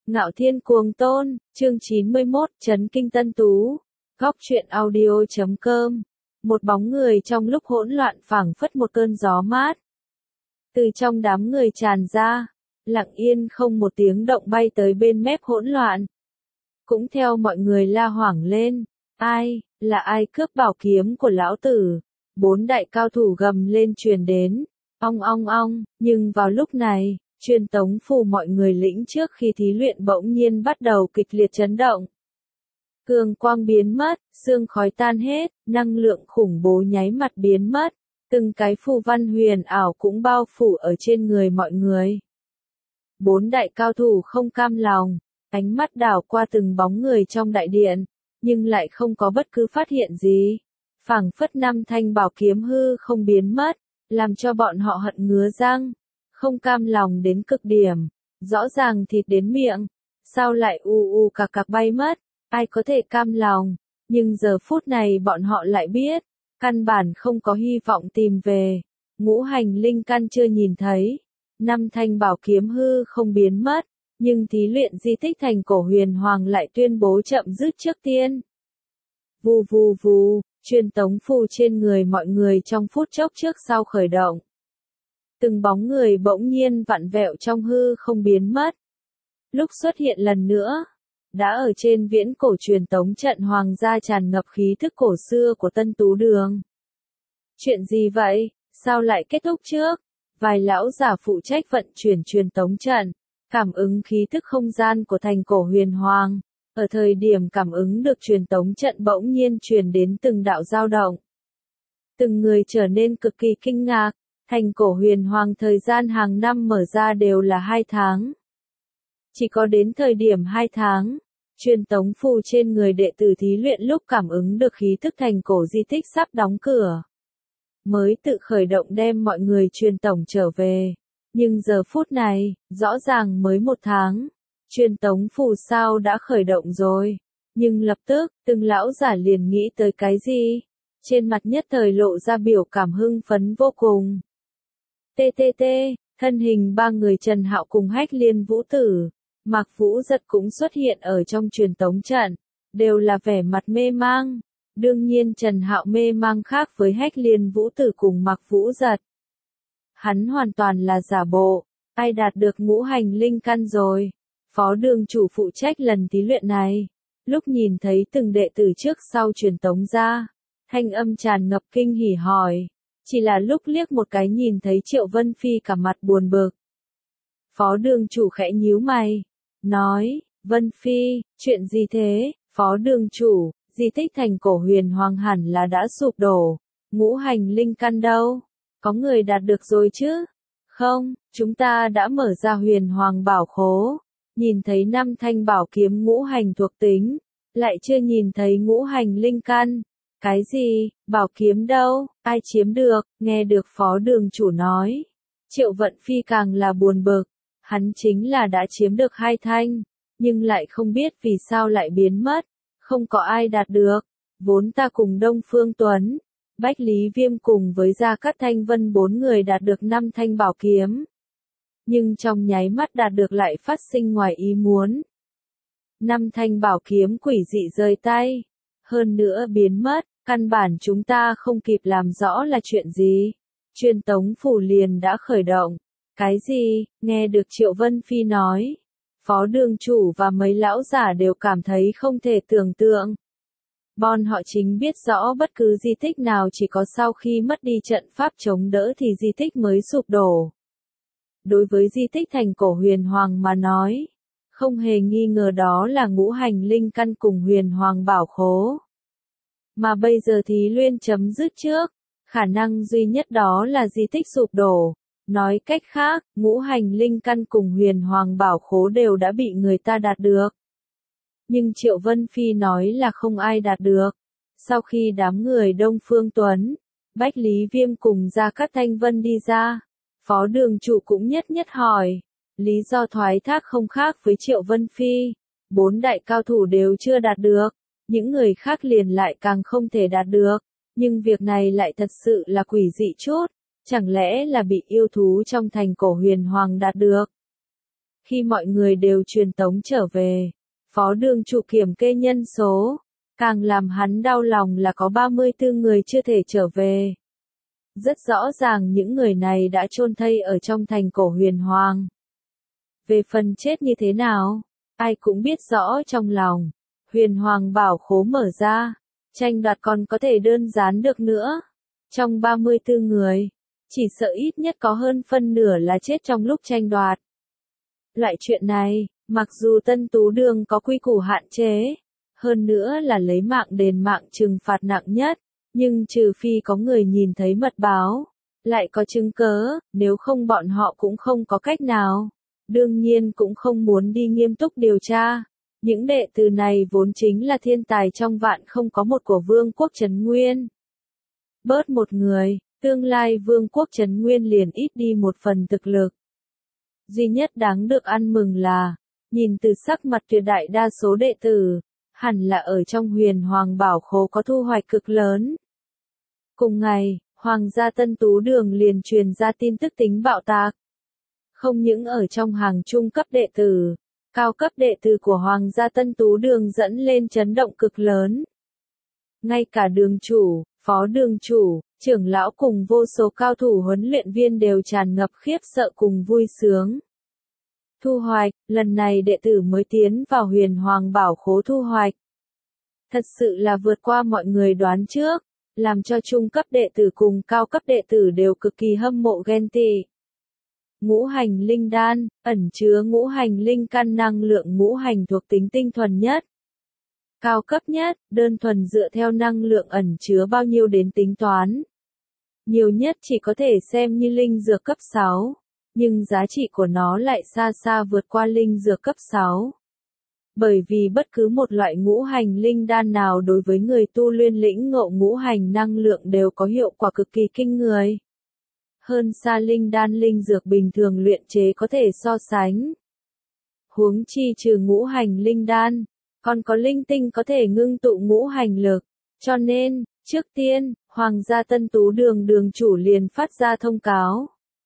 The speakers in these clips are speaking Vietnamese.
Ngạo Thiên Cuồng Tôn, chương 91, Chấn Kinh Tân Tú. Góc truyện audio.com. Một bóng người trong lúc hỗn loạn phảng phất một cơn gió mát. Từ trong đám người tràn ra, lặng yên không một tiếng động bay tới bên mép hỗn loạn. Cũng theo mọi người la hoảng lên, là ai cướp bảo kiếm của lão tử? Bốn đại cao thủ gầm lên truyền đến, ong ong ong, nhưng vào lúc này, truyền tống phù mọi người lĩnh trước khi thí luyện bỗng nhiên bắt đầu kịch liệt chấn động. Cường quang biến mất, sương khói tan hết, năng lượng khủng bố nháy mặt biến mất, từng cái phù văn huyền ảo cũng bao phủ ở trên người mọi người. Bốn đại cao thủ không cam lòng, ánh mắt đảo qua từng bóng người trong đại điện, nhưng lại không có bất cứ phát hiện gì. Phảng phất năm thanh bảo kiếm hư không biến mất, làm cho bọn họ hận ngứa răng, không cam lòng đến cực điểm. Rõ ràng thịt đến miệng, sao lại cạc cạc bay mất, ai có thể cam lòng, nhưng giờ phút này bọn họ lại biết, căn bản không có hy vọng tìm về. Ngũ hành linh căn chưa nhìn thấy, năm thanh bảo kiếm hư không biến mất, nhưng thí luyện di tích thành cổ huyền hoàng lại tuyên bố chậm dứt trước tiên. Vù vù vù, truyền tống phù trên người mọi người trong phút chốc trước sau khởi động. Từng bóng người bỗng nhiên vặn vẹo trong hư không biến mất. Lúc xuất hiện lần nữa, đã ở trên viễn cổ truyền tống trận hoàng gia tràn ngập khí thức cổ xưa của Tân Tú Đường. Chuyện gì vậy, sao lại kết thúc trước? Vài lão giả phụ trách vận chuyển truyền tống trận, cảm ứng khí thức không gian của thành cổ huyền hoàng. Ở thời điểm cảm ứng được truyền tống trận bỗng nhiên truyền đến từng đạo dao động. Từng người trở nên cực kỳ kinh ngạc, thành cổ huyền hoàng thời gian hàng năm mở ra đều là 2 tháng. Chỉ có đến thời điểm 2 tháng, truyền tống phù trên người đệ tử thí luyện lúc cảm ứng được khí thức thành cổ di tích sắp đóng cửa, mới tự khởi động đem mọi người truyền tổng trở về. Nhưng giờ phút này, rõ ràng mới 1 tháng. Truyền tống phù sao đã khởi động rồi, nhưng lập tức, từng lão giả liền nghĩ tới cái gì? Trên mặt nhất thời lộ ra biểu cảm hưng phấn vô cùng. TTT, thân hình 3 người Trần Hạo cùng Hách Liên Vũ Tử, Mạc Vũ Giật cũng xuất hiện ở trong truyền tống trận, đều là vẻ mặt mê mang. Đương nhiên Trần Hạo mê mang khác với Hách Liên Vũ Tử cùng Mạc Vũ Giật. Hắn hoàn toàn là giả bộ, ai đạt được ngũ hành linh căn rồi? Phó đường chủ phụ trách lần thí luyện này, lúc nhìn thấy từng đệ tử trước sau truyền tống ra, thanh âm tràn ngập kinh hỉ hỏi, chỉ là lúc liếc một cái nhìn thấy Triệu Vân Phi cả mặt buồn bực. Phó đường chủ khẽ nhíu mày, nói, Vân Phi, chuyện gì thế? Phó đường chủ, di tích thành cổ huyền hoàng hẳn là đã sụp đổ, ngũ hành linh căn đâu? Có người đạt được rồi chứ? Không, chúng ta đã mở ra huyền hoàng bảo khố. Nhìn thấy 5 thanh bảo kiếm ngũ hành thuộc tính, lại chưa nhìn thấy ngũ hành linh căn. Cái gì, bảo kiếm đâu, ai chiếm được? Nghe được phó đường chủ nói, Triệu Vận Phi càng là buồn bực, hắn chính là đã chiếm được 2 thanh, nhưng lại không biết vì sao lại biến mất, không có ai đạt được. Vốn ta cùng Đông Phương Tuấn, Bách Lý Viêm cùng với Gia Cát Thanh Vân 4 người đạt được 5 thanh bảo kiếm. Nhưng trong nháy mắt đạt được lại phát sinh ngoài ý muốn. 5 thanh bảo kiếm quỷ dị rơi tay, hơn nữa biến mất, căn bản chúng ta không kịp làm rõ là chuyện gì. Truyền tống phù liền đã khởi động. Cái gì? Nghe được Triệu Vân Phi nói, phó đường chủ và mấy lão giả đều cảm thấy không thể tưởng tượng. Bọn họ chính biết rõ bất cứ di tích nào chỉ có sau khi mất đi trận pháp chống đỡ thì di tích mới sụp đổ. Đối với di tích thành cổ huyền hoàng mà nói, không hề nghi ngờ đó là ngũ hành linh căn cùng huyền hoàng bảo khố. Mà bây giờ thí luyện chấm dứt trước, khả năng duy nhất đó là di tích sụp đổ. Nói cách khác, ngũ hành linh căn cùng huyền hoàng bảo khố đều đã bị người ta đạt được. Nhưng Triệu Vân Phi nói là không ai đạt được. Sau khi đám người Đông Phương Tuấn, Bách Lý Viêm cùng Gia Cát Thanh Vân đi ra, phó đường chủ cũng nhất hỏi, lý do thoái thác không khác với Triệu Vân Phi, 4 đại cao thủ đều chưa đạt được, những người khác liền lại càng không thể đạt được, nhưng việc này lại thật sự là quỷ dị chút, chẳng lẽ là bị yêu thú trong thành cổ huyền hoàng đạt được. Khi mọi người đều truyền tống trở về, phó đường chủ kiểm kê nhân số, càng làm hắn đau lòng là có 34 người chưa thể trở về. Rất rõ ràng những người này đã chôn thây ở trong thành cổ huyền hoàng. Về phần chết như thế nào, ai cũng biết rõ trong lòng. Huyền hoàng bảo khố mở ra, tranh đoạt còn có thể đơn giản được nữa. Trong 34 người, chỉ sợ ít nhất có hơn phân nửa là chết trong lúc tranh đoạt. Loại chuyện này, mặc dù Tân Tú Đường có quy củ hạn chế, hơn nữa là lấy mạng đền mạng trừng phạt nặng nhất, nhưng trừ phi có người nhìn thấy mật báo, lại có chứng cớ, nếu không bọn họ cũng không có cách nào. Đương nhiên cũng không muốn đi nghiêm túc điều tra. Những đệ tử này vốn chính là thiên tài trong vạn không có một của vương quốc Trấn Nguyên. Bớt một người, tương lai vương quốc Trấn Nguyên liền ít đi một phần thực lực. Duy nhất đáng được ăn mừng là, nhìn từ sắc mặt tuyệt đại đa số đệ tử, hẳn là ở trong huyền hoàng bảo khố có thu hoạch cực lớn. Cùng ngày, Hoàng gia Tân Tú Đường liền truyền ra tin tức tính bạo tạc. Không những ở trong hàng trung cấp đệ tử, cao cấp đệ tử của Hoàng gia Tân Tú Đường dẫn lên chấn động cực lớn. Ngay cả đường chủ, phó đường chủ, trưởng lão cùng vô số cao thủ huấn luyện viên đều tràn ngập khiếp sợ cùng vui sướng. Thu hoạch, lần này đệ tử mới tiến vào huyền hoàng bảo khố thu hoạch. Thật sự là vượt qua mọi người đoán trước, làm cho trung cấp đệ tử cùng cao cấp đệ tử đều cực kỳ hâm mộ ghen tị. Ngũ hành linh đan, ẩn chứa ngũ hành linh căn năng lượng ngũ hành thuộc tính tinh thuần nhất. Cao cấp nhất, đơn thuần dựa theo năng lượng ẩn chứa bao nhiêu đến tính toán. Nhiều nhất chỉ có thể xem như linh dược cấp 6, nhưng giá trị của nó lại xa xa vượt qua linh dược cấp 6. Bởi vì bất cứ một loại ngũ hành linh đan nào đối với người tu luyện lĩnh ngộ ngũ hành năng lượng đều có hiệu quả cực kỳ kinh người. Hơn xa linh đan linh dược bình thường luyện chế có thể so sánh. Huống chi trừ ngũ hành linh đan, còn có linh tinh có thể ngưng tụ ngũ hành lực. Cho nên, trước tiên, Hoàng gia Tân Tú Đường đường chủ liền phát ra thông cáo.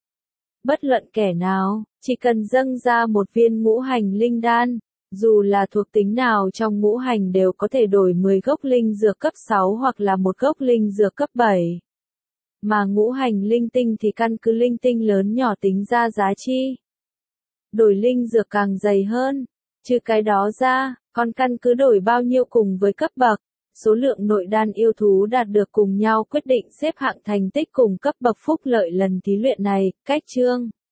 Bất luận kẻ nào, chỉ cần dâng ra một viên ngũ hành linh đan, dù là thuộc tính nào trong ngũ hành đều có thể đổi 10 gốc linh dược cấp 6 hoặc là một gốc linh dược cấp 7. Mà ngũ hành linh tinh thì căn cứ linh tinh lớn nhỏ tính ra giá trị. Đổi linh dược càng dày hơn, trừ cái đó ra, còn căn cứ đổi bao nhiêu cùng với cấp bậc, số lượng nội đan yêu thú đạt được cùng nhau quyết định xếp hạng thành tích cùng cấp bậc phúc lợi lần thí luyện này, cách chương.